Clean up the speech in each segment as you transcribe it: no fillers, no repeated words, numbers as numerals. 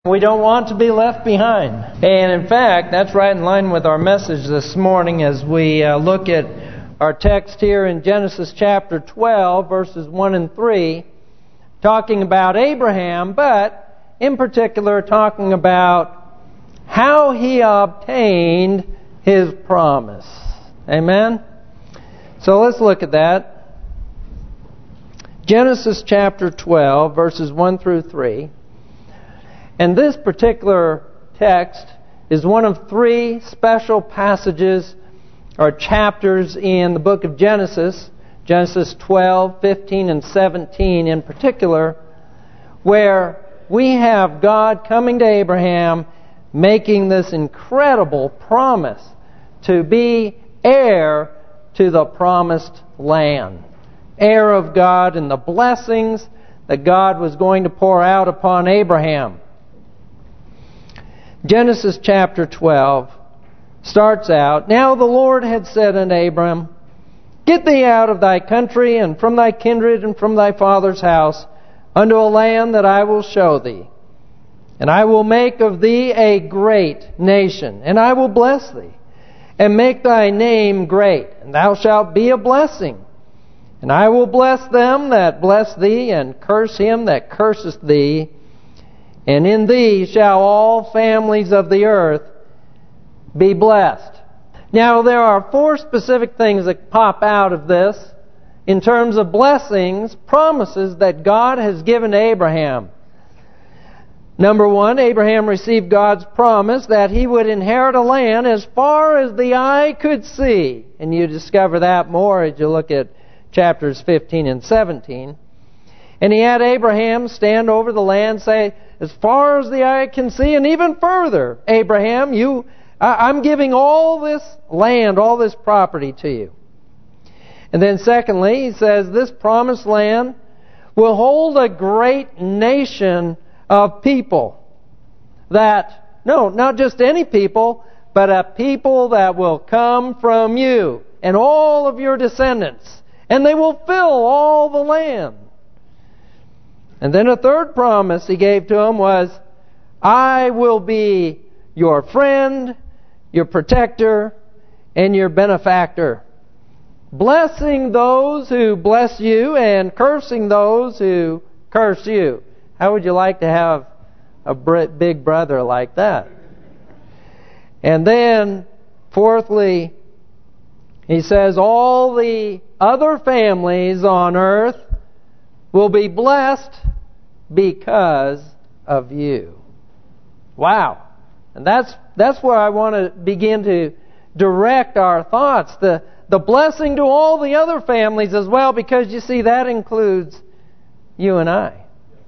We don't want to be left behind. And in fact, that's right in line with our message this morning as we look at our text here in Genesis chapter 12, verses 1 and 3, talking about Abraham, but in particular talking about how he obtained his promise. Amen? So let's look at that. Genesis chapter 12, verses 1 through 3. And this particular text is one of three special passages or chapters in the book of Genesis, Genesis 12, 15, and 17 in particular, where we have God coming to Abraham making this incredible promise to be heir to the promised land. Heir of God and the blessings that God was going to pour out upon Abraham. Genesis chapter 12 starts out, Now the Lord had said unto Abram, Get thee out of thy country, and from thy kindred, and from thy father's house, unto a land that I will show thee. And I will make of thee a great nation, and I will bless thee, and make thy name great, and thou shalt be a blessing. And I will bless them that bless thee, and curse him that curseth thee. And in thee shall all families of the earth be blessed. Now there are four specific things that pop out of this in terms of blessings, promises that God has given to Abraham. Number one, Abraham received God's promise that he would inherit a land as far as the eye could see. And you discover that more as you look at chapters 15 and 17. And he had Abraham stand over the land, say, as far as the eye can see, and even further, Abraham, I'm giving all this land, all this property to you. And then secondly, he says, this promised land will hold a great nation of people. Not just any people, but a people that will come from you and all of your descendants. And they will fill all the land. And then a third promise he gave to him was, I will be your friend, your protector, and your benefactor. Blessing those who bless you and cursing those who curse you. How would you like to have a big brother like that? And then, fourthly, he says, all the other families on earth will be blessed because of you. Wow. And that's where I want to begin to direct our thoughts. The blessing to all the other families as well, because you see that includes you and I.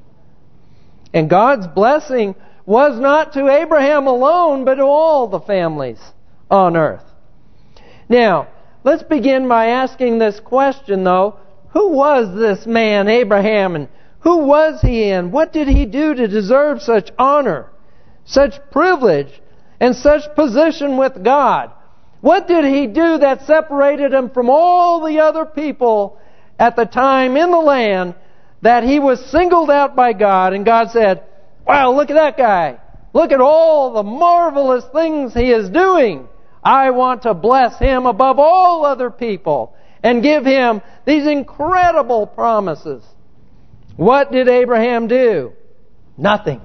And God's blessing was not to Abraham alone, but to all the families on earth. Now, let's begin by asking this question though. Who was this man, Abraham, and who was he and what did he do to deserve such honor, such privilege, and such position with God? What did he do that separated him from all the other people at the time in the land that he was singled out by God? And God said, wow, look at that guy. Look at all the marvelous things he is doing. I want to bless him above all other people and give him these incredible promises. What did Abraham do? Nothing.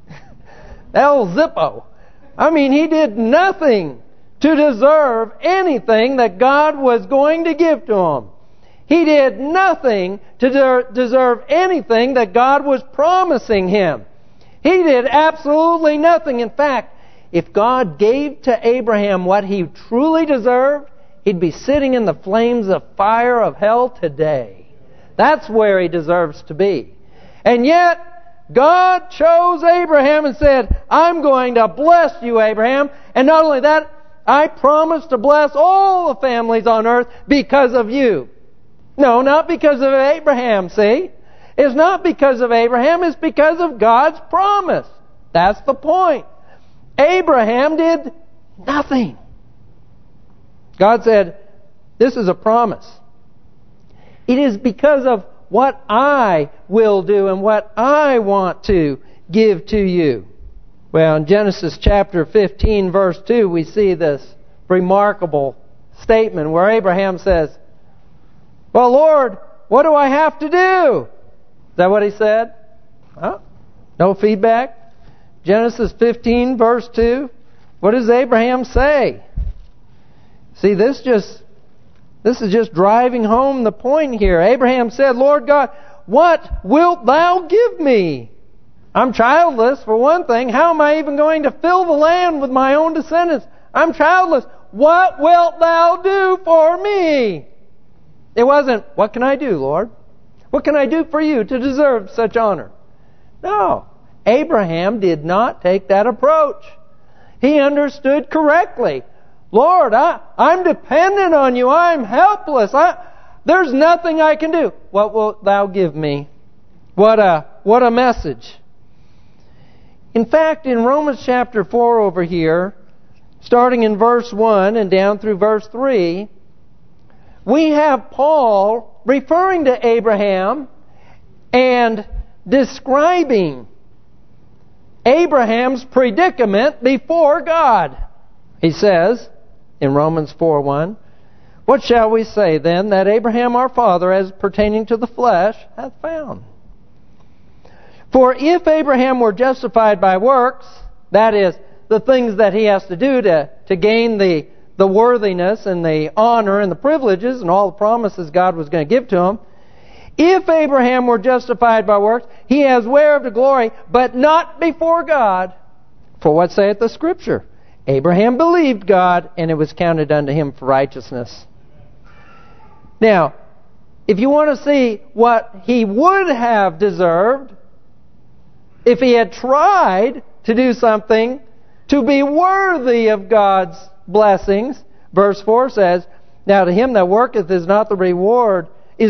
El Zippo. I mean, he did nothing to deserve anything that God was going to give to him. He did nothing to deserve anything that God was promising him. He did absolutely nothing. In fact, if God gave to Abraham what he truly deserved, he'd be sitting in the flames of fire of hell today. That's where he deserves to be. And yet, God chose Abraham and said, I'm going to bless you, Abraham. And not only that, I promise to bless all the families on earth because of you. No, not because of Abraham, see? It's not because of Abraham, it's because of God's promise. That's the point. Abraham did nothing. God said, this is a promise. It is because of what I will do and what I want to give to you. Well, in Genesis chapter 15, verse 2, we see this remarkable statement where Abraham says, "Well, Lord, what do I have to do?" Is that what he said? Huh? No feedback? Genesis 15, verse 2. What does Abraham say? See, this is just driving home the point here. Abraham said, "Lord God, what wilt thou give me? I'm childless, for one thing. How am I even going to fill the land with my own descendants? I'm childless. What wilt thou do for me?" It wasn't, "What can I do, Lord? What can I do for you to deserve such honor?" No. Abraham did not take that approach. He understood correctly. "Lord, I'm dependent on you. I'm helpless. There's nothing I can do. What wilt thou give me?" What a message. In fact, in Romans chapter 4 over here, starting in verse 1 and down through verse 3, we have Paul referring to Abraham and describing Abraham's predicament before God. He says in Romans 4:1, "What shall we say then that Abraham our father, as pertaining to the flesh, hath found? For if Abraham were justified by works," that is, the things that he has to do to gain the worthiness and the honor and the privileges and all the promises God was going to give to him, "If Abraham were justified by works, he has whereof to glory, but not before God. For what saith the Scripture? Abraham believed God, and it was counted unto him for righteousness." Now, if you want to see what he would have deserved if he had tried to do something to be worthy of God's blessings, verse 4 says, "Now to him that worketh is the reward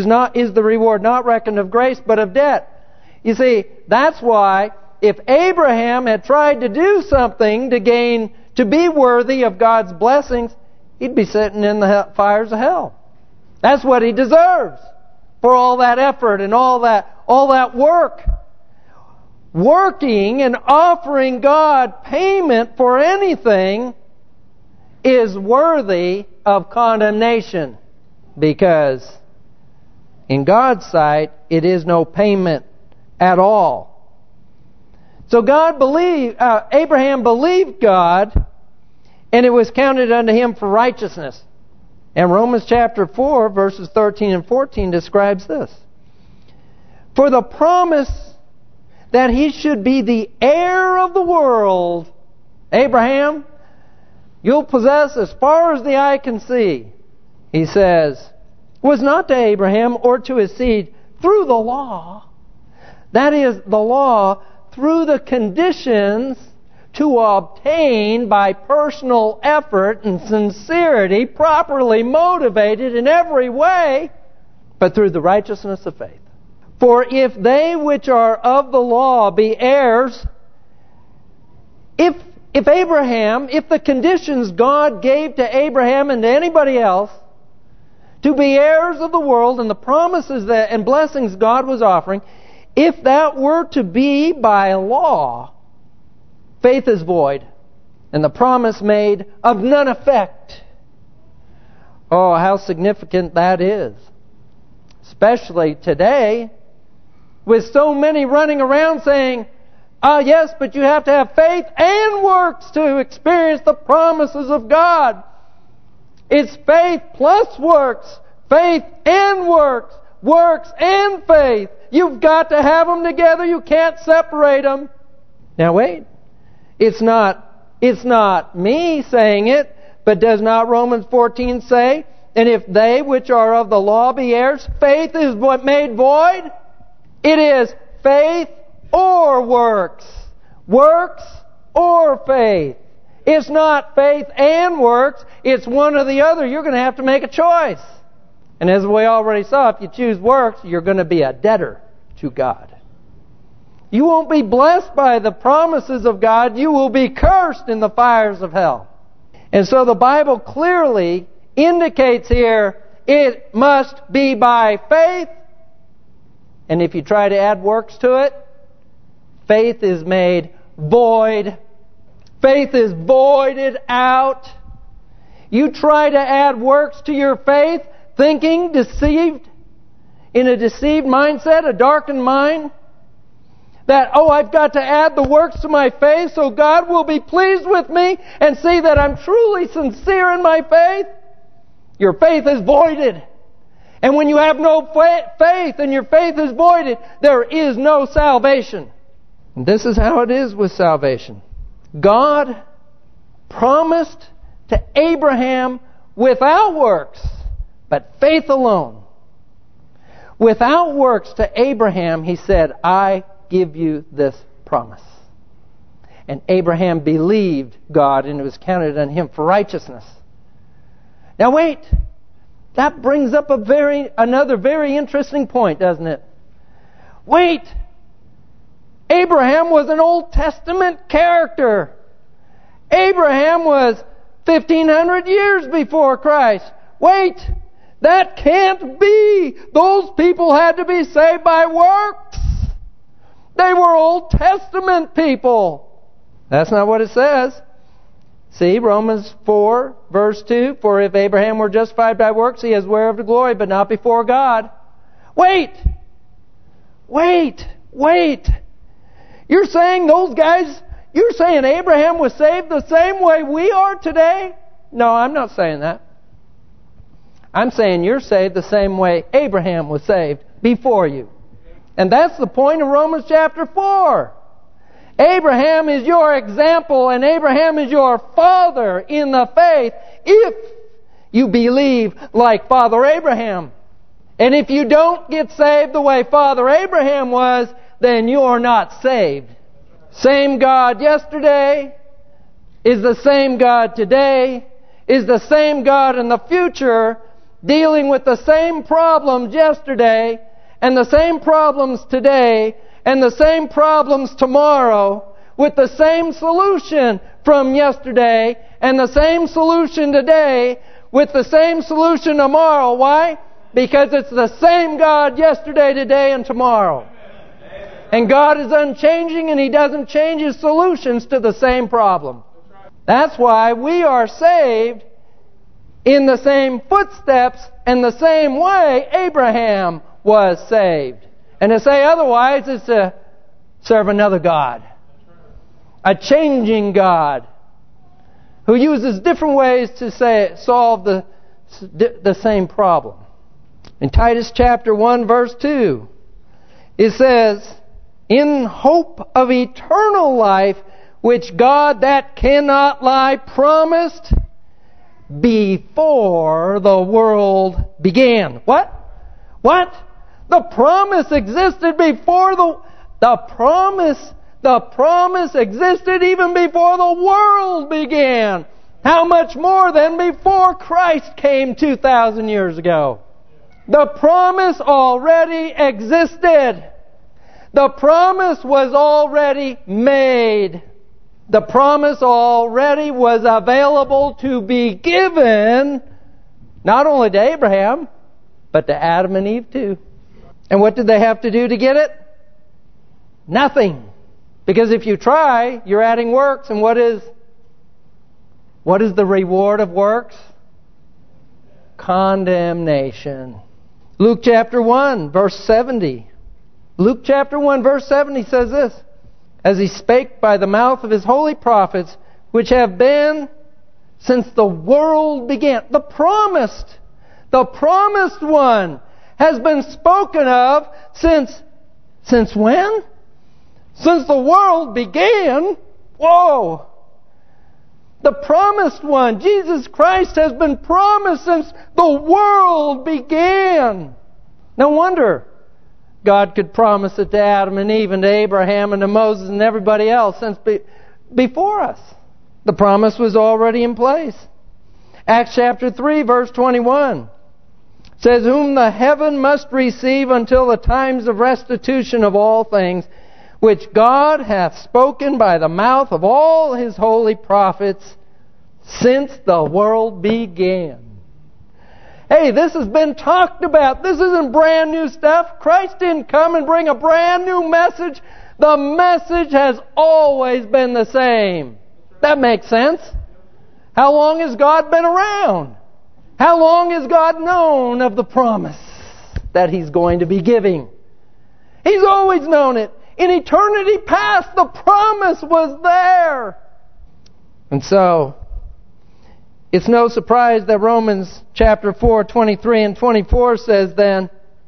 not reckoned of grace, but of debt." You see, that's why if Abraham had tried to do something to be worthy of God's blessings, he'd be sitting in the fires of hell. That's what he deserves for all that effort and all that work. Working and offering God payment for anything is worthy of condemnation, because in God's sight it is no payment at all. So Abraham believed God, and it was counted unto him for righteousness. And Romans chapter 4, verses 13 and 14 describes this. "For the promise that he should be the heir of the world," Abraham, "you'll possess as far as the eye can see," he says, "was not to Abraham or to his seed through the law." That is, the law through the conditions to obtain by personal effort and sincerity, properly motivated in every way, but through the righteousness of faith. "For if they which are of the law be heirs," if the conditions God gave to Abraham and to anybody else to be heirs of the world and the promises and blessings God was offering, if that were to be by law, faith is void, and the promise made of none effect. Oh, how significant that is. Especially today, with so many running around saying, yes, but you have to have faith and works to experience the promises of God. It's faith plus works, faith and works, works and faith. You've got to have them together. You can't separate them. Now wait, it's not me saying it, but does not Romans 14 say, "And if they which are of the law be heirs, faith is what made void"? It is faith or works. Works or faith. It's not faith and works. It's one or the other. You're going to have to make a choice. And as we already saw, if you choose works, you're going to be a debtor to God. You won't be blessed by the promises of God. You will be cursed in the fires of hell. And so the Bible clearly indicates here, it must be by faith. And if you try to add works to it, faith is made void Faith is voided out. You try to add works to your faith, thinking deceived, in a deceived mindset, a darkened mind, that, I've got to add the works to my faith so God will be pleased with me and see that I'm truly sincere in my faith. Your faith is voided. And when you have no faith and your faith is voided, there is no salvation. And this is how it is with salvation. God promised to Abraham without works, but faith alone. Without works to Abraham, He said, I give you this promise. And Abraham believed God, and it was counted on him for righteousness. Now wait, that brings up another very interesting point, doesn't it? Wait, Abraham was an Old Testament character. Abraham was 1,500 years before Christ. Wait, that can't be. Those people had to be saved by works. They were Old Testament people. That's not what it says. See, Romans 4, verse 2, for if Abraham were justified by works, he is whereof the glory, but not before God. Wait! You're saying you're saying Abraham was saved the same way we are today? No, I'm not saying that. I'm saying you're saved the same way Abraham was saved before you. And that's the point of Romans chapter 4. Abraham is your example, and Abraham is your father in the faith if you believe like Father Abraham. And if you don't get saved the way Father Abraham was, then you are not saved. Same God yesterday is the same God today, is the same God in the future, dealing with the same problems yesterday, and the same problems today, and the same problems tomorrow, with the same solution from yesterday, and the same solution today, with the same solution tomorrow. Why? Because it's the same God yesterday, today, and tomorrow. And God is unchanging, and He doesn't change His solutions to the same problem. That's why we are saved in the same footsteps and the same way Abraham was saved. And to say otherwise is to serve another God. A changing God who uses different ways to solve the same problem. In Titus chapter 1 verse 2, it says, in hope of eternal life, which God that cannot lie promised before the world began. What? The promise existed before the promise existed even before the world began. How much more than before Christ came 2,000 years ago? The promise already existed. The promise was already made. The promise already was available to be given, not only to Abraham, but to Adam and Eve too. And what did they have to do to get it? Nothing. Because if you try, you're adding works. And what is the reward of works? Condemnation. Luke chapter 1, verse 70. Luke chapter 1, verse 70 says this, as He spake by the mouth of His holy prophets, which have been since the world began. The promised one has been spoken of since when? Since the world began. Whoa! The promised one, Jesus Christ, has been promised since the world began. No wonder God could promise it to Adam and Eve and to Abraham and to Moses and everybody else since before us. The promise was already in place. Acts chapter 3, verse 21 says, whom the heaven must receive until the times of restitution of all things, which God hath spoken by the mouth of all His holy prophets since the world began. Hey, this has been talked about. This isn't brand new stuff. Christ didn't come and bring a brand new message. The message has always been the same. That makes sense. How long has God been around? How long has God known of the promise that He's going to be giving? He's always known it. In eternity past, the promise was there. And so, it's no surprise that Romans chapter 4, 23 and 24 says then,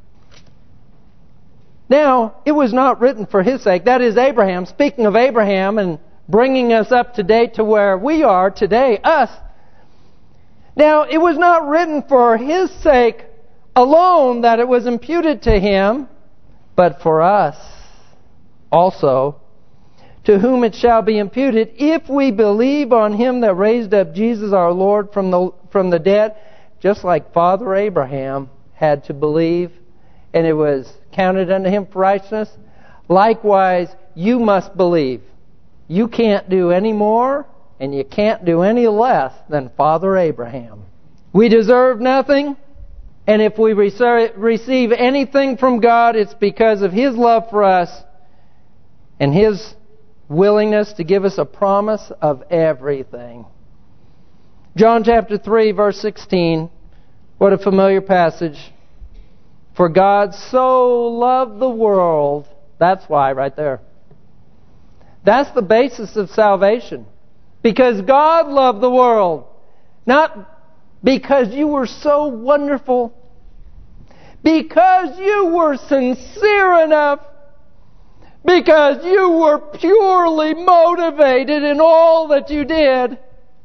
now, it was not written for his sake. That is Abraham. Speaking of Abraham and bringing us up to date to where we are today, us. Now, it was not written for his sake alone that it was imputed to him, but for us also, to whom it shall be imputed, if we believe on Him that raised up Jesus our Lord from the dead, just like Father Abraham had to believe, and it was counted unto him for righteousness. Likewise, you must believe. You can't do any more, and you can't do any less than Father Abraham. We deserve nothing, and if we receive anything from God, it's because of His love for us and His willingness to give us a promise of everything. John chapter 3, verse 16. What a familiar passage. For God so loved the world. That's why, right there. That's the basis of salvation. Because God loved the world. Not because you were so wonderful. Because you were sincere enough. Because you were purely motivated in all that you did.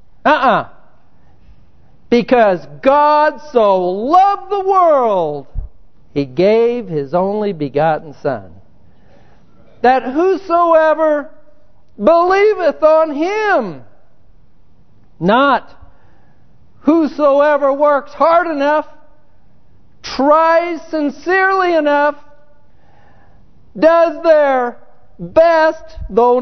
Because God so loved the world, He gave His only begotten Son, that whosoever believeth on Him, not whosoever works hard enough, tries sincerely enough, does their best, though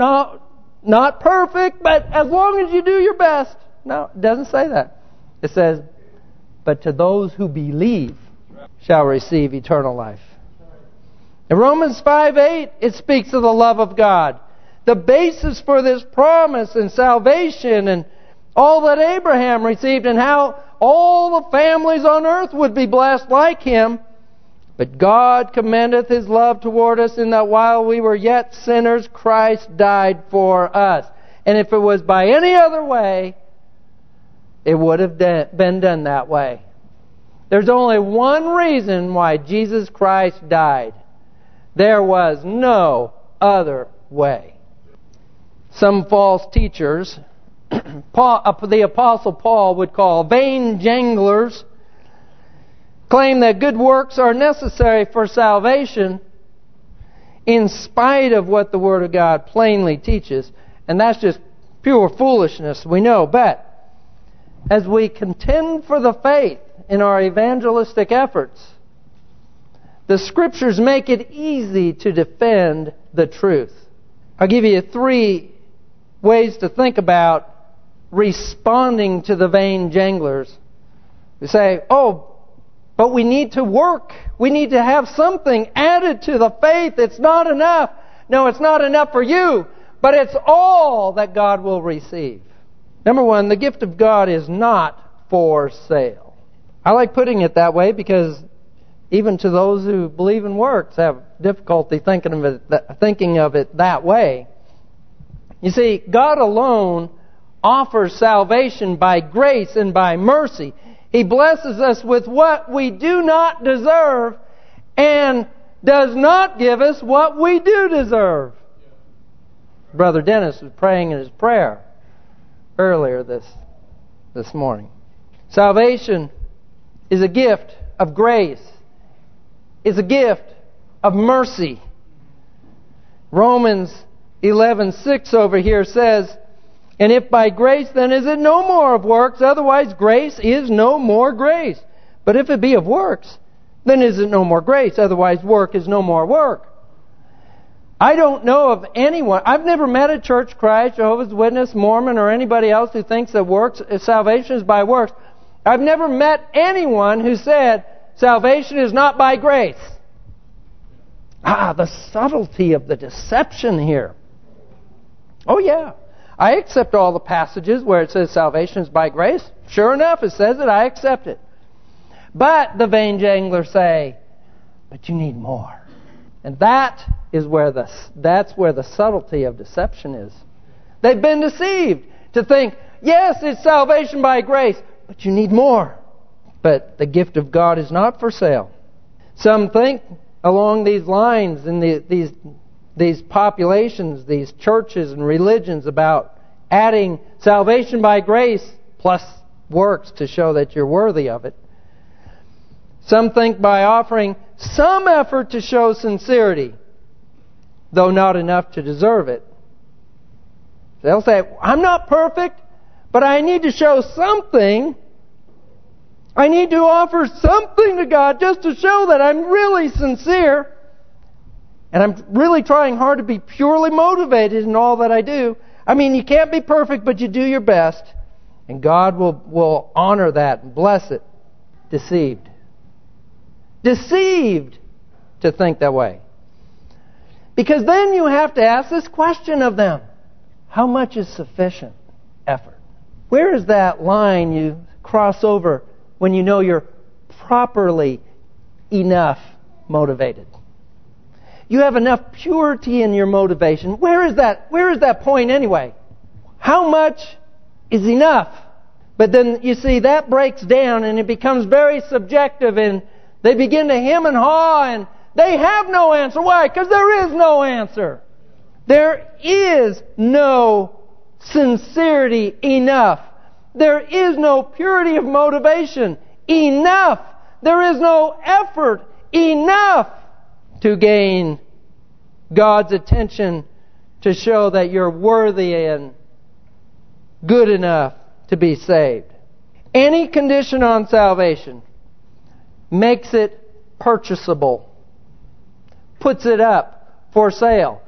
not perfect, but as long as you do your best. No, it doesn't say that. It says, but to those who believe shall receive eternal life. In Romans 5:8, it speaks of the love of God. The basis for this promise and salvation and all that Abraham received and how all the families on earth would be blessed like him. But God commendeth His love toward us in that while we were yet sinners, Christ died for us. And if it was by any other way, it would have been done that way. There's only one reason why Jesus Christ died. There was no other way. Some false teachers, the Apostle Paul would call vain janglers, claim that good works are necessary for salvation in spite of what the Word of God plainly teaches. And that's just pure foolishness, we know. But as we contend for the faith in our evangelistic efforts, the Scriptures make it easy to defend the truth. I'll give you 3 ways to think about responding to the vain janglers. We say, but we need to work. We need to have something added to the faith. It's not enough. No, it's not enough for you, but it's all that God will receive. Number 1, the gift of God is not for sale. I like putting it that way because even to those who believe in works have difficulty thinking of it that way. You see, God alone offers salvation by grace and by mercy. He blesses us with what we do not deserve and does not give us what we do deserve. Brother Dennis was praying in his prayer earlier this morning. Salvation is a gift of grace. Is a gift of mercy. Romans 11:6 over here says, and if by grace, then is it no more of works? Otherwise, grace is no more grace. But if it be of works, then is it no more grace? Otherwise, work is no more work. I don't know of anyone. I've never met a Church Christ, Jehovah's Witness, Mormon, or anybody else who thinks that salvation is by works. I've never met anyone who said salvation is not by grace. The subtlety of the deception here. Oh yeah. I accept all the passages where it says salvation is by grace. Sure enough, it says it. I accept it. But the vain janglers say, but you need more. And that's where the subtlety of deception is. They've been deceived to think, yes, it's salvation by grace, but you need more. But the gift of God is not for sale. Some think along these lines in these populations, these churches and religions, about adding salvation by grace plus works to show that you're worthy of it. Some think by offering some effort to show sincerity, though not enough to deserve it. They'll say, I'm not perfect, but I need to show something. I need to offer something to God just to show that I'm really sincere. And I'm really trying hard to be purely motivated in all that I do. I mean, you can't be perfect, but you do your best. And God will honor that and bless it. Deceived. Deceived to think that way. Because then you have to ask this question of them. How much is sufficient effort? Where is that line you cross over when you know you're properly enough motivated? You have enough purity in your motivation. Where is that point anyway? How much is enough? But then you see that breaks down and it becomes very subjective, and they begin to hem and haw, and they have no answer. Why? Because there is no answer. There is no sincerity enough. There is no purity of motivation enough. There is no effort enough to gain God's attention, to show that you're worthy and good enough to be saved. Any condition on salvation makes it purchasable, puts it up for sale.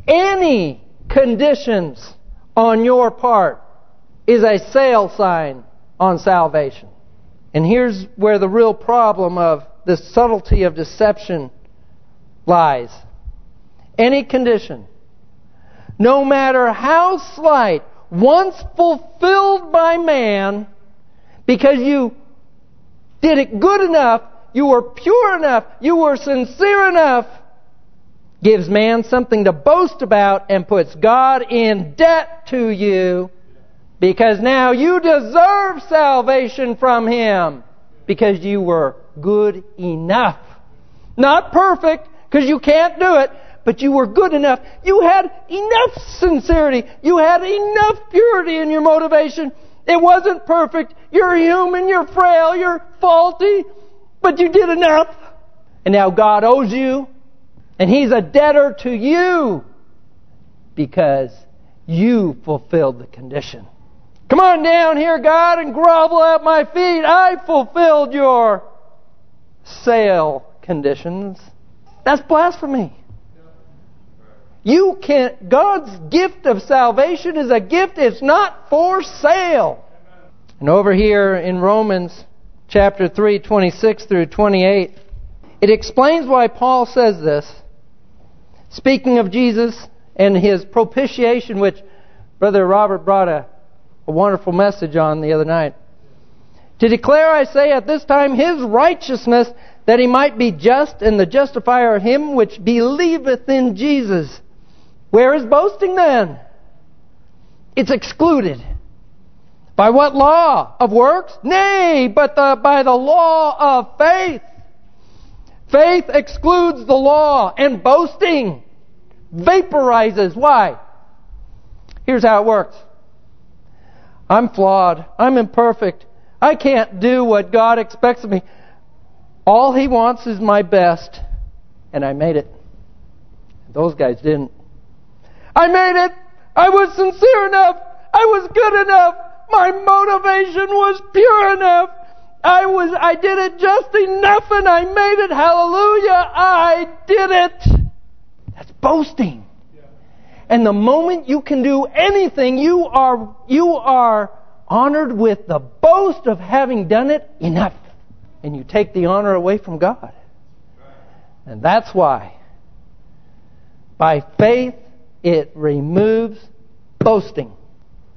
Any conditions on your part is a sale sign on salvation. And here's where the real problem of the subtlety of deception lies. Any condition, no matter how slight, once fulfilled by man, because you did it good enough, you were pure enough, you were sincere enough, gives man something to boast about and puts God in debt to you, because now you deserve salvation from Him because you were good enough. Not perfect, because you can't do it, but you were good enough. You had enough sincerity. You had enough purity in your motivation. It wasn't perfect. You're human, you're frail, you're faulty, but you did enough. And now God owes you, and He's a debtor to you because you fulfilled the condition. Come on down here, God, and grovel at my feet. I fulfilled your sale conditions. That's blasphemy. You can't. God's gift of salvation is a gift. It's not for sale. And over here in Romans chapter 3, 26 through 28, it explains why Paul says this. Speaking of Jesus and His propitiation, which Brother Robert brought a wonderful message on the other night. To declare, I say, at this time His righteousness, that He might be just and the justifier of him which believeth in Jesus. Where is boasting then? It's excluded. By what law? Of works? Nay, but by the law of faith. Faith excludes the law, and boasting vaporizes. Why? Here's how it works. I'm flawed. I'm imperfect. I can't do what God expects of me. All He wants is my best. And I made it. Those guys didn't. I made it. I was sincere enough. I was good enough. My motivation was pure enough. I did it just enough and I made it. Hallelujah. I did it. That's boasting. And the moment you can do anything, you are honored with the boast of having done it enough. And you take the honor away from God. And that's why, by faith, it removes boasting.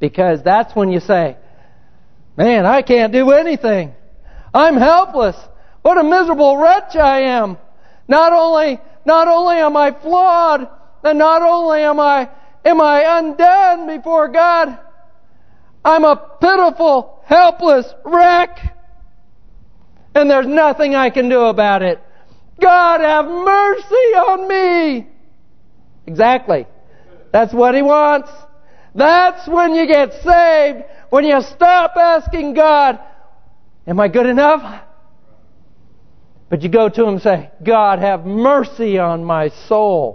Because that's when you say, man, I can't do anything. I'm helpless. What a miserable wretch I am. Not only am I flawed, and not only am I undone before God, I'm a pitiful, helpless wreck. And there's nothing I can do about it. God, have mercy on me. Exactly. That's what He wants. That's when you get saved. When you stop asking God, am I good enough? But you go to Him and say, God, have mercy on my soul.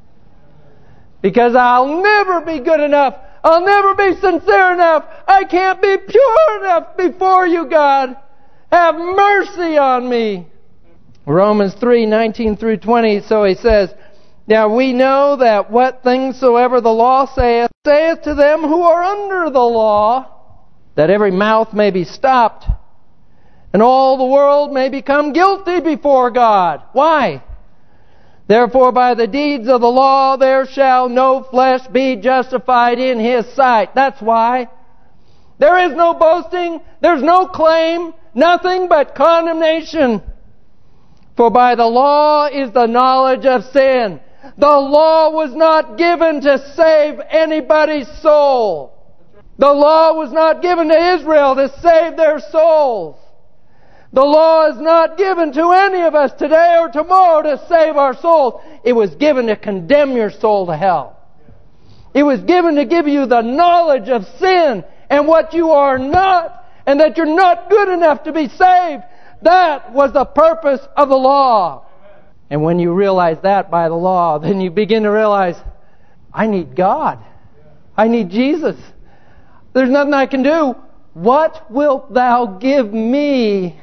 Because I'll never be good enough. I'll never be sincere enough. I can't be pure enough before you, God. Have mercy on me. Romans 3:19 through 20, so he says, now we know that what things soever the law saith to them who are under the law, that every mouth may be stopped, and all the world may become guilty before God. Why? Therefore by the deeds of the law there shall no flesh be justified in His sight. That's why. There is no boasting, there's no claim, nothing but condemnation. For by the law is the knowledge of sin. The law was not given to save anybody's soul. The law was not given to Israel to save their souls. The law is not given to any of us today or tomorrow to save our souls. It was given to condemn your soul to hell. It was given to give you the knowledge of sin and what you are not, and that you're not good enough to be saved. That was the purpose of the law. And when you realize that by the law, then you begin to realize, I need God. I need Jesus. There's nothing I can do. What wilt thou give me?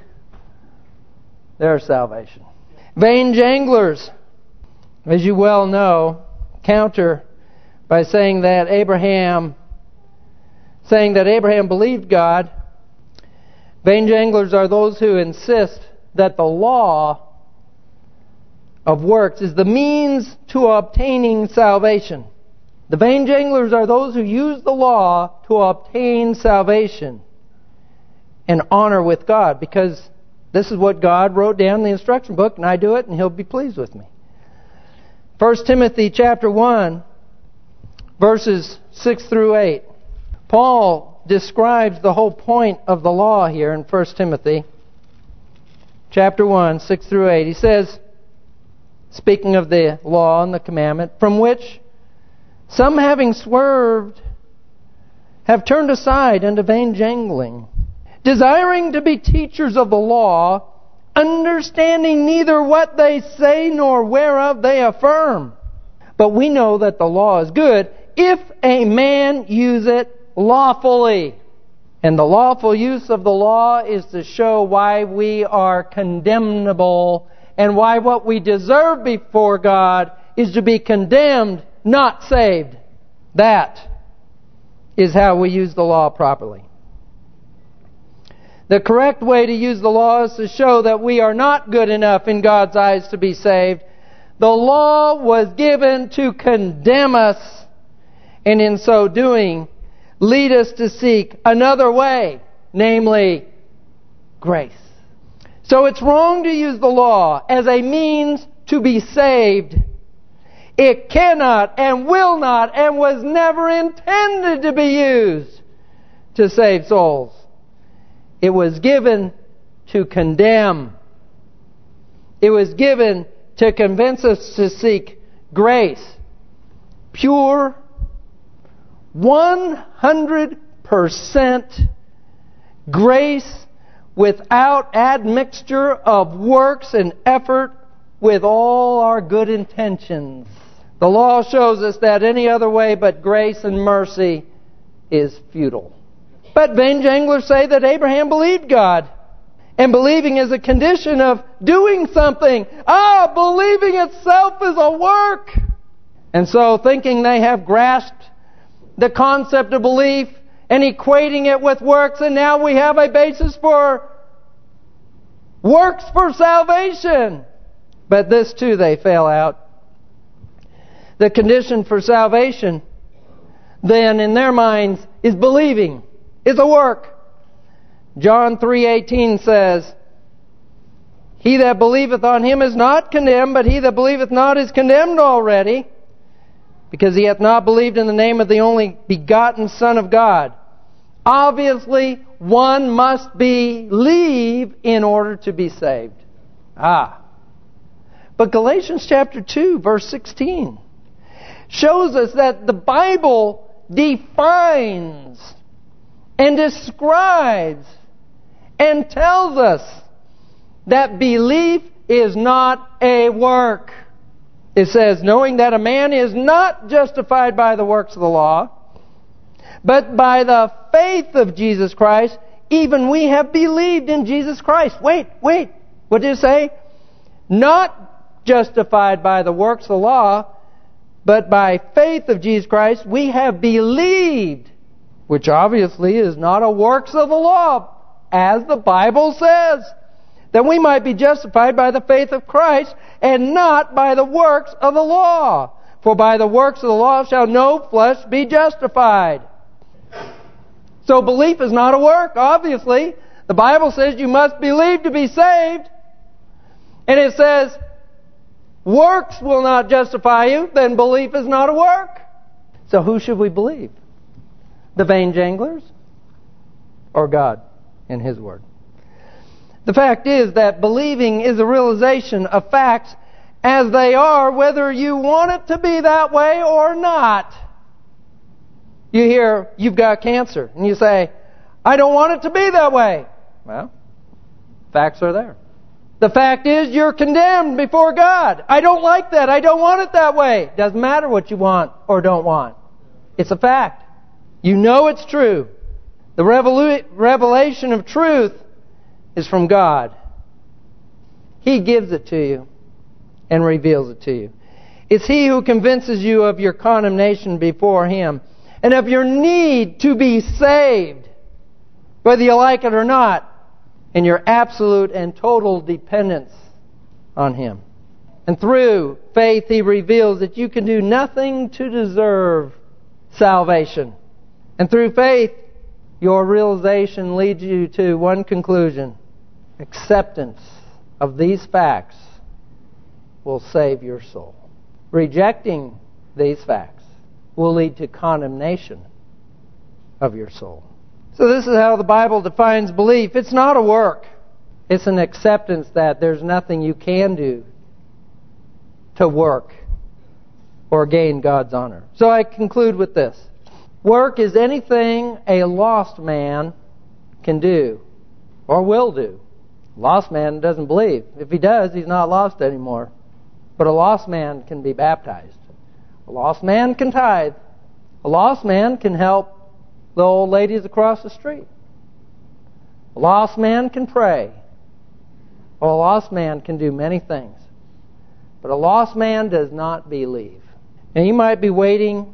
Their salvation. Vain janglers, as you well know, counter by saying that Abraham believed God. Vain janglers are those who insist that the law of works is the means to obtaining salvation. The vain janglers are those who use the law to obtain salvation and honor with God, because this is what God wrote down in the instruction book, and I do it, and He'll be pleased with me. 1 Timothy chapter 1, verses 6 through 8. Paul describes the whole point of the law here in 1 Timothy chapter 1, 6 through 8. He says, speaking of the law and the commandment, from which some having swerved have turned aside unto vain jangling, desiring to be teachers of the law, understanding neither what they say nor whereof they affirm. But we know that the law is good if a man use it lawfully. And the lawful use of the law is to show why we are condemnable and why what we deserve before God is to be condemned, not saved. That is how we use the law properly. The correct way to use the law is to show that we are not good enough in God's eyes to be saved. The law was given to condemn us, and in so doing, lead us to seek another way, namely grace. So it's wrong to use the law as a means to be saved. It cannot and will not and was never intended to be used to save souls. It was given to condemn. It was given to convince us to seek grace. Pure, 100% grace without admixture of works and effort with all our good intentions. The law shows us that any other way but grace and mercy is futile. But vain janglers say that Abraham believed God. And believing is a condition of doing something. Believing itself is a work. And so thinking they have grasped the concept of belief and equating it with works, and now we have a basis for works for salvation. But this too they fail out. The condition for salvation, then in their minds is believing. It's a work. John 3:18 says, "He that believeth on him is not condemned, but he that believeth not is condemned already, because he hath not believed in the name of the only begotten Son of God." Obviously, one must believe in order to be saved. But Galatians chapter 2, verse 16 shows us that the Bible defines and describes and tells us that belief is not a work. It says, "Knowing that a man is not justified by the works of the law, but by the faith of Jesus Christ, even we have believed in Jesus Christ." Wait. What did it say? Not justified by the works of the law, but by faith of Jesus Christ, we have believed, which obviously is not a works of the law, as the Bible says, that we might be justified by the faith of Christ, and not by the works of the law. For by the works of the law shall no flesh be justified. So belief is not a work, obviously. The Bible says you must believe to be saved. And it says, works will not justify you, then belief is not a work. So who should we believe? The vain janglers? Or God and His Word? The fact is that believing is a realization of facts as they are, whether you want it to be that way or not. You hear, you've got cancer, and you say, I don't want it to be that way. Well, facts are there. The fact is, you're condemned before God. I don't like that. I don't want it that way. Doesn't matter what you want or don't want. It's a fact. You know it's true. The revelation of truth is from God. He gives it to you and reveals it to you. It's He who convinces you of your condemnation before Him and of your need to be saved, whether you like it or not, and your absolute and total dependence on Him. And through faith He reveals that you can do nothing to deserve salvation. And through faith, your realization leads you to one conclusion: acceptance of these facts will save your soul. Rejecting these facts will lead to condemnation of your soul. So this is how the Bible defines belief. It's not a work. It's an acceptance that there's nothing you can do to work or gain God's honor. So I conclude with this. Work is anything a lost man can do or will do. A lost man doesn't believe. If he does, he's not lost anymore. But a lost man can be baptized. A lost man can tithe. A lost man can help the old ladies across the street. A lost man can pray. Or a lost man can do many things. But a lost man does not believe. And you might be waiting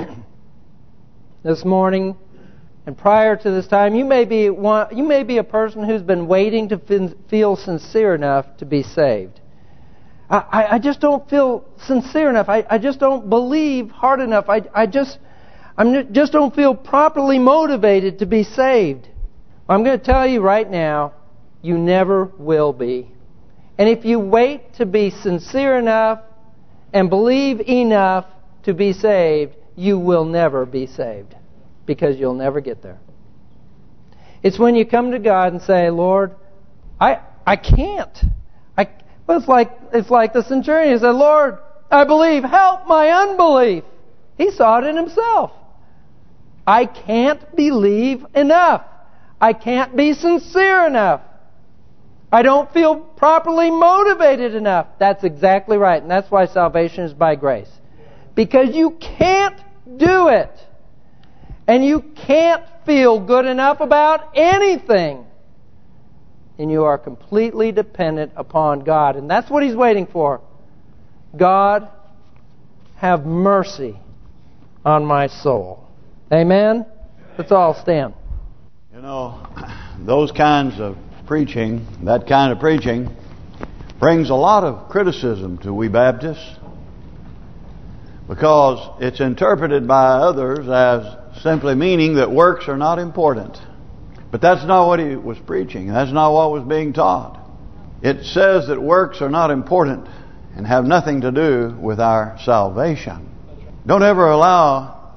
this morning, and prior to this time, you may be a person who's been waiting to feel sincere enough to be saved. I just don't feel sincere enough. I just don't believe hard enough. I just don't feel properly motivated to be saved. I'm going to tell you right now, you never will be. And if you wait to be sincere enough and believe enough to be saved, you will never be saved, because you'll never get there. It's when you come to God and say, Lord, I can't. It's like the centurion. He said, Lord, I believe, help my unbelief. He saw it in himself. I can't believe enough. I can't be sincere enough. I don't feel properly motivated enough. That's exactly right. And that's why salvation is by grace. Because you can't do it. And you can't feel good enough about anything. And you are completely dependent upon God. And that's what He's waiting for. God, have mercy on my soul. Amen? Let's all stand. You know, those kinds of preaching, that kind of preaching, brings a lot of criticism to we Baptists. because it's interpreted by others as simply meaning that works are not important. But that's not what he was preaching. That's not what was being taught. It says that works are not important and have nothing to do with our salvation. Don't ever allow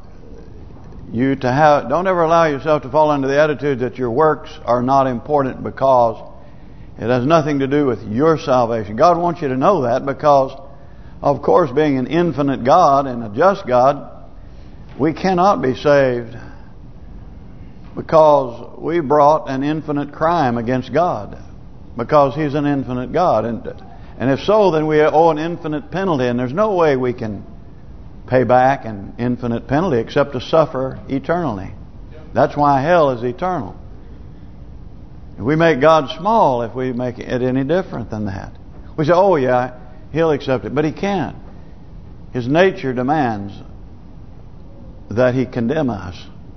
yourself to fall into the attitude that your works are not important, because it has nothing to do with your salvation. God wants you to know that, because, of course, being an infinite God and a just God, we cannot be saved because we brought an infinite crime against God, because He's an infinite God. And if so, then we owe an infinite penalty, and there's no way we can pay back an infinite penalty except to suffer eternally. That's why hell is eternal. If we make God small, if we make it any different than that, we say, oh yeah, He'll accept it. But He can't. His nature demands that He condemn us.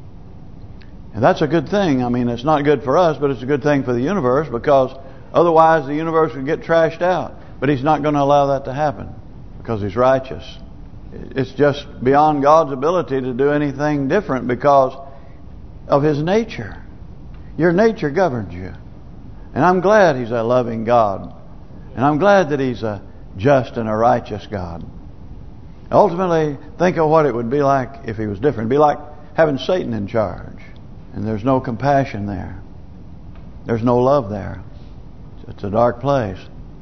And that's a good thing. I mean, it's not good for us, but it's a good thing for the universe, because otherwise the universe would get trashed out. But He's not going to allow that to happen, because He's righteous. It's just beyond God's ability to do anything different because of His nature. Your nature governs you. And I'm glad He's a loving God. And I'm glad that He's a just and a righteous God. Ultimately, think of what it would be like if He was different. It'd be like having Satan in charge. And there's no compassion there. There's no love there. It's a dark place.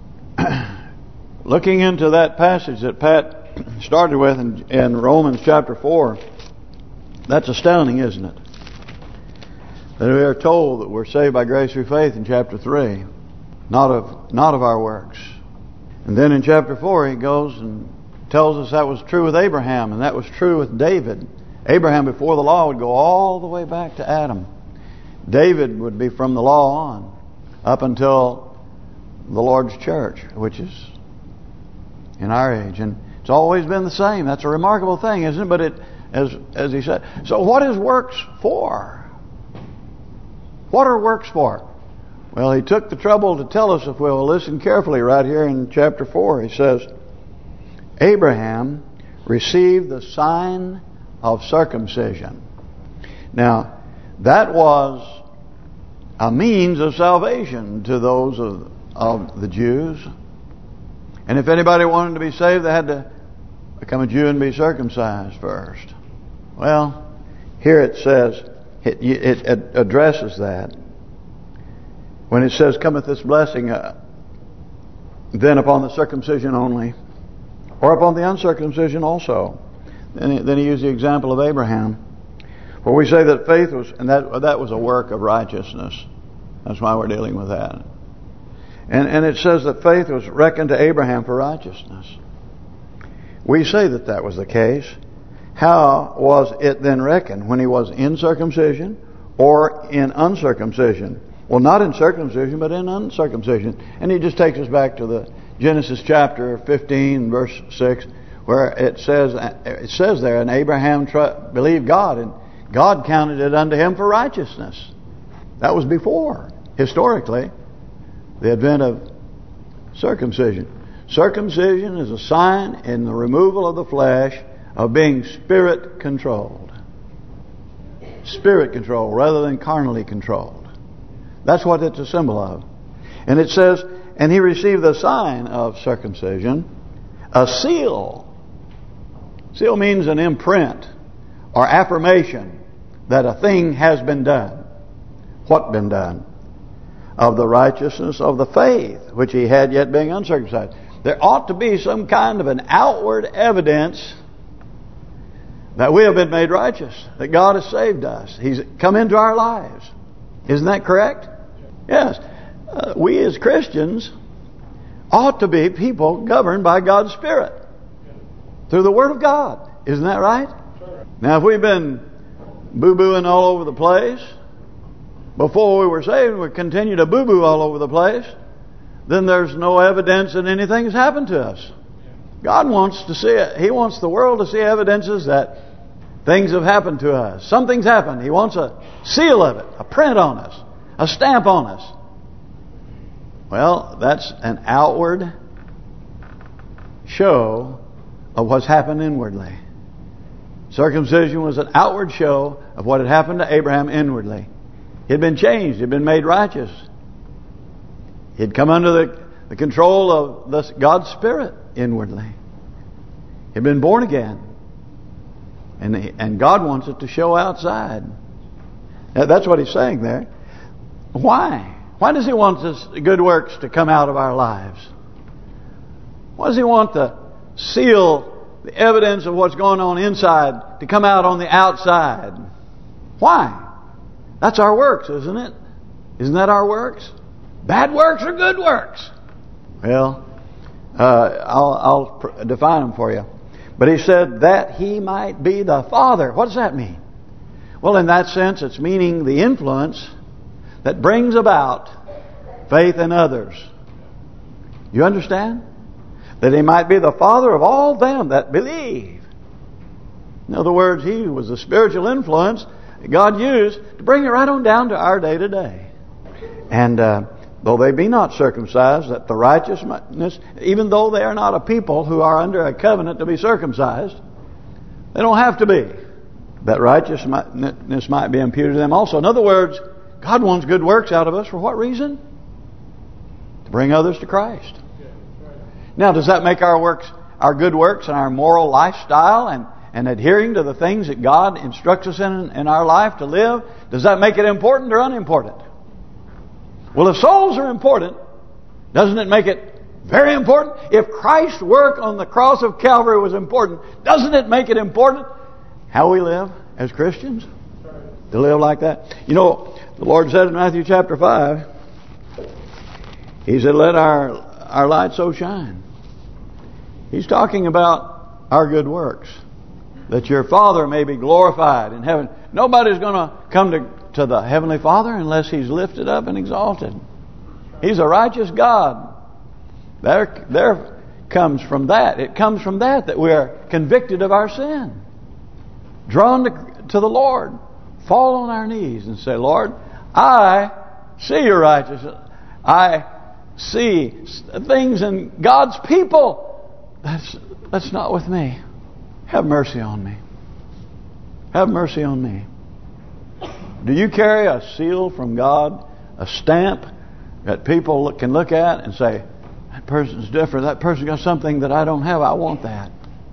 Looking into that passage that Pat started with in Romans chapter 4, that's astounding, isn't it? That we are told that we're saved by grace through faith in chapter 3, not of our works. And then in chapter 4 he goes and tells us that was true with Abraham, and that was true with David. Abraham before the law would go all the way back to Adam. David would be from the law on, up until the Lord's church, which is in our age. And it's always been the same. That's a remarkable thing, isn't it? But it, as he said, so what is works for? What are works for? Well, he took the trouble to tell us, if we'll listen carefully, right here in chapter 4. He says, Abraham received the sign of circumcision. Now, that was a means of salvation to those of the Jews. And if anybody wanted to be saved, they had to become a Jew and be circumcised first. Well, here it says, it addresses that. When it says, cometh this blessing, then upon the circumcision only, or upon the uncircumcision also. Then he used the example of Abraham, where we say that faith was, and that was a work of righteousness. That's why we're dealing with that. And it says that faith was reckoned to Abraham for righteousness. We say that that was the case. How was it then reckoned? When he was in circumcision or in uncircumcision? Well, not in circumcision, but in uncircumcision. And he just takes us back to the Genesis chapter 15, verse 6, where it says there, and Abraham believed God, and God counted it unto him for righteousness. That was before, historically, the advent of circumcision. Circumcision is a sign in the removal of the flesh of being spirit controlled. Spirit controlled rather than carnally controlled. That's what it's a symbol of. And it says, and he received the sign of circumcision, a seal. Seal means an imprint or affirmation that a thing has been done. What been done? Of the righteousness of the faith which he had yet being uncircumcised. There ought to be some kind of an outward evidence that we have been made righteous, that God has saved us. He's come into our lives. Isn't that correct? Yes. We as Christians ought to be people governed by God's Spirit through the Word of God. Isn't that right? Now, if we've been boo-booing all over the place before we were saved, we continue to boo-boo all over the place, then there's no evidence that anything has happened to us. God wants to see it. He wants the world to see evidences that things have happened to us. Something's happened. He wants a seal of it, a print on us, a stamp on us. Well, that's an outward show of what's happened inwardly. Circumcision was an outward show of what had happened to Abraham inwardly. He had been changed. He had been made righteous. He had come under the control of God's Spirit inwardly. He had been born again. And God wants it to show outside. That's what he's saying there. Why? Why does he want this good works to come out of our lives? Why does he want to seal the evidence of what's going on inside to come out on the outside? Why? That's our works, isn't it? Isn't that our works? Bad works or good works? Well, I'll define them for you. But he said that he might be the Father. What does that mean? Well, in that sense, it's meaning the influence that brings about faith in others. You understand? That he might be the Father of all them that believe. In other words, he was the spiritual influence that God used to bring it right on down to our day to day. And though they be not circumcised, that the righteousness, even though they are not a people who are under a covenant to be circumcised, they don't have to be. That righteousness might be imputed to them also. In other words, God wants good works out of us for what reason? To bring others to Christ. Now, does that make our works, our good works and our moral lifestyle and adhering to the things that God instructs us in our life to live, does that make it important or unimportant? Well, if souls are important, doesn't it make it very important? If Christ's work on the cross of Calvary was important, doesn't it make it important how we live as Christians? To live like that. You know, the Lord said in Matthew chapter 5, He said, let our light so shine. He's talking about our good works, that your Father may be glorified in heaven. Nobody's going to come to the Heavenly Father unless He's lifted up and exalted. He's a righteous God. There comes from that. It comes from that we are convicted of our sin. Drawn to the Lord. Fall on our knees and say, Lord, I see your righteousness. I see things in God's people. That's not with me. Have mercy on me. Have mercy on me. Do you carry a seal from God, a stamp that people can look at and say, that person's different, that person got something that I don't have, I want that?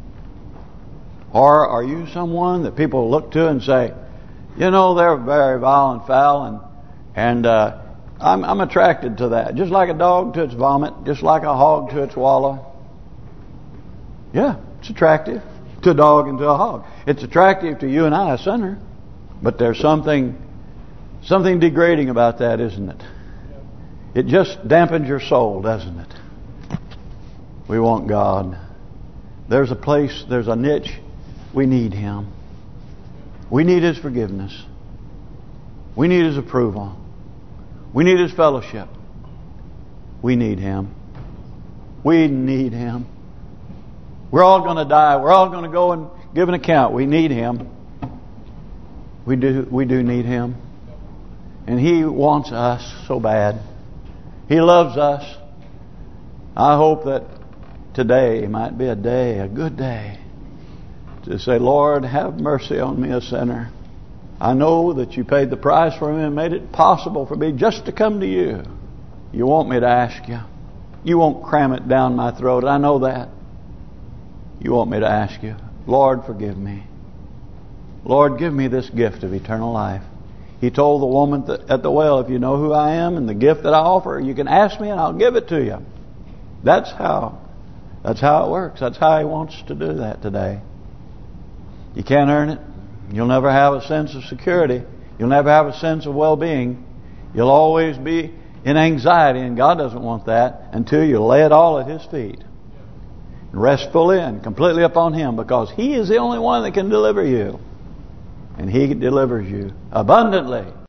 Or are you someone that people look to and say, you know, they're very vile and foul, and I'm attracted to that. Just like a dog to its vomit, just like a hog to its wallow. Yeah, it's attractive to a dog and to a hog. It's attractive to you and I, a sinner. But there's something degrading about that, isn't it? It just dampens your soul, doesn't it? We want God. There's a place, there's a niche. We need Him. We need His forgiveness. We need His approval. We need His fellowship. We need Him. We need Him. We're all going to die. We're all going to go and give an account. We need Him. We do need Him. And He wants us so bad. He loves us. I hope that today might be a good day, to say, Lord, have mercy on me, a sinner. I know that you paid the price for me and made it possible for me just to come to you. You want me to ask you. You won't cram it down my throat. I know that. You want me to ask you, Lord, forgive me. Lord, give me this gift of eternal life. He told the woman at the well, if you know who I am and the gift that I offer, you can ask me and I'll give it to you. That's how it works. That's how He wants to do that today. You can't earn it. You'll never have a sense of security. You'll never have a sense of well-being. You'll always be in anxiety, and God doesn't want that until you lay it all at His feet. Rest fully and completely upon Him, because He is the only one that can deliver you. And He delivers you abundantly.